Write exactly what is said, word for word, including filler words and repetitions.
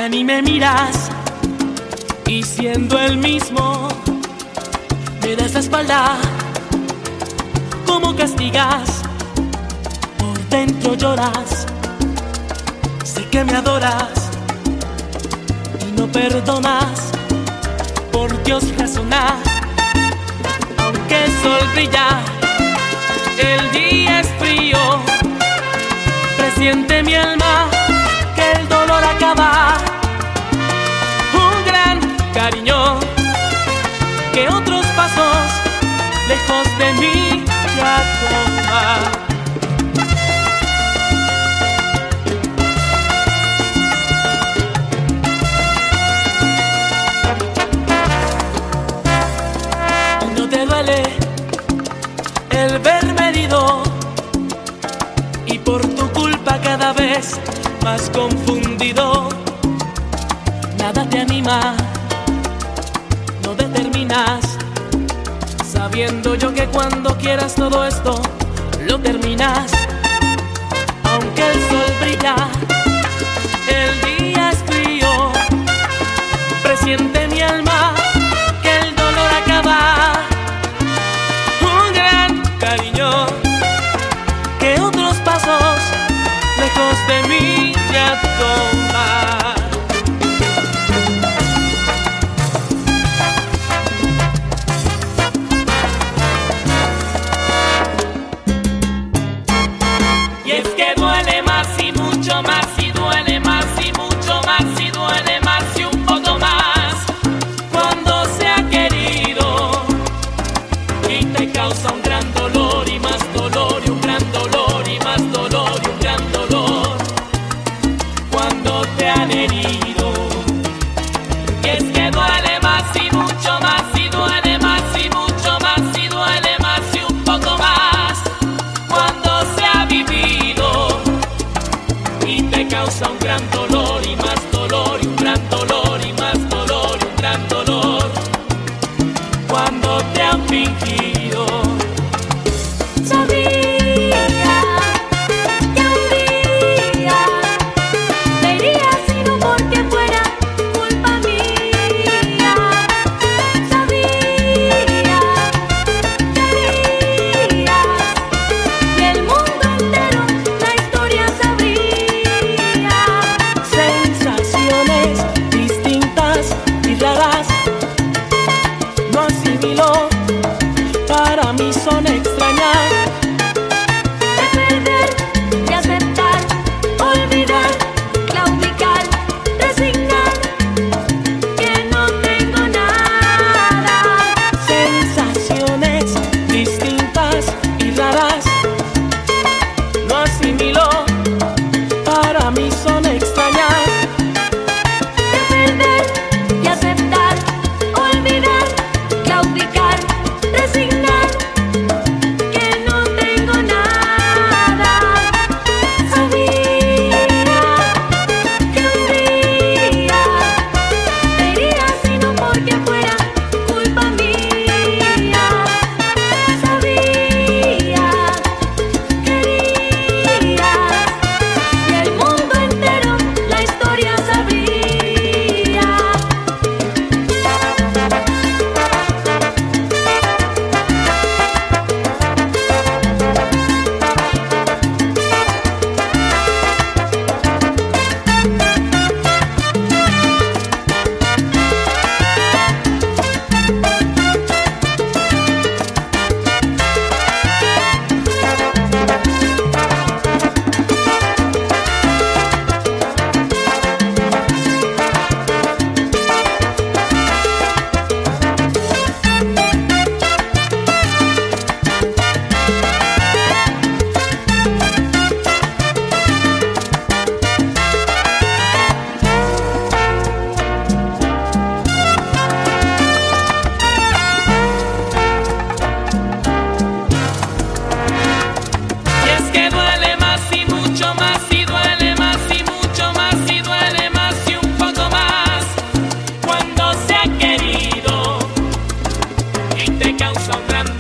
ni me miras y siendo el mismo me das la espalda. ¿Cómo castigas? Por dentro lloras. Sé que me adoras y no perdonas. Por Dios razona, aunque el sol brilla, el día es frío. Presiente mi alma que el dolor acaba. Un gran cariño que otros pasos lejos de mí ya toma. ¿No te duele el verme herido? Y por tu culpa cada vez más confundido. Nada te anima, no determinas, sabiendo yo que cuando quieras todo esto lo terminas. Aunque el sol brilla, el día es frío. Presiente mi alma que el dolor acaba. Un gran cariño que otros pasos lejos de mí ya toma. Y es que duele más y mucho más, y duele más y mucho más, y duele más y un poco más cuando se ha querido y te causa un gran dolor y más dolor y un gran dolor y más dolor y un gran dolor cuando te han herido. Y es que duele más y mucho más, y duele más y mucho más, y duele más y un poco más cuando se ha vivido y te causa un gran dolor y más dolor y un gran dolor y más dolor y un gran dolor cuando te han fingido. Sabía que un día te irías y no porque fuera culpa mía. Sabía que irías y el mundo entero la historia sabría. Sensaciones distintas y raras no asimilo, para mí son extrañas. De perder, de aceptar, olvidar, claudicar, resignar, que no tengo nada. Sensaciones distintas y raras no asimilo, para mí son extrañas. De perder, de aceptar, olvidar, claudicar, resignar, que no tengo nada. Sabía que un día te irías y no porque fuera culpa mía. Sabía que irías y el mundo entero la historia sabría. Y es que duele más y mucho más, y duele más y mucho más, y duele más y un poco más cuando se ha querido y te causa un gran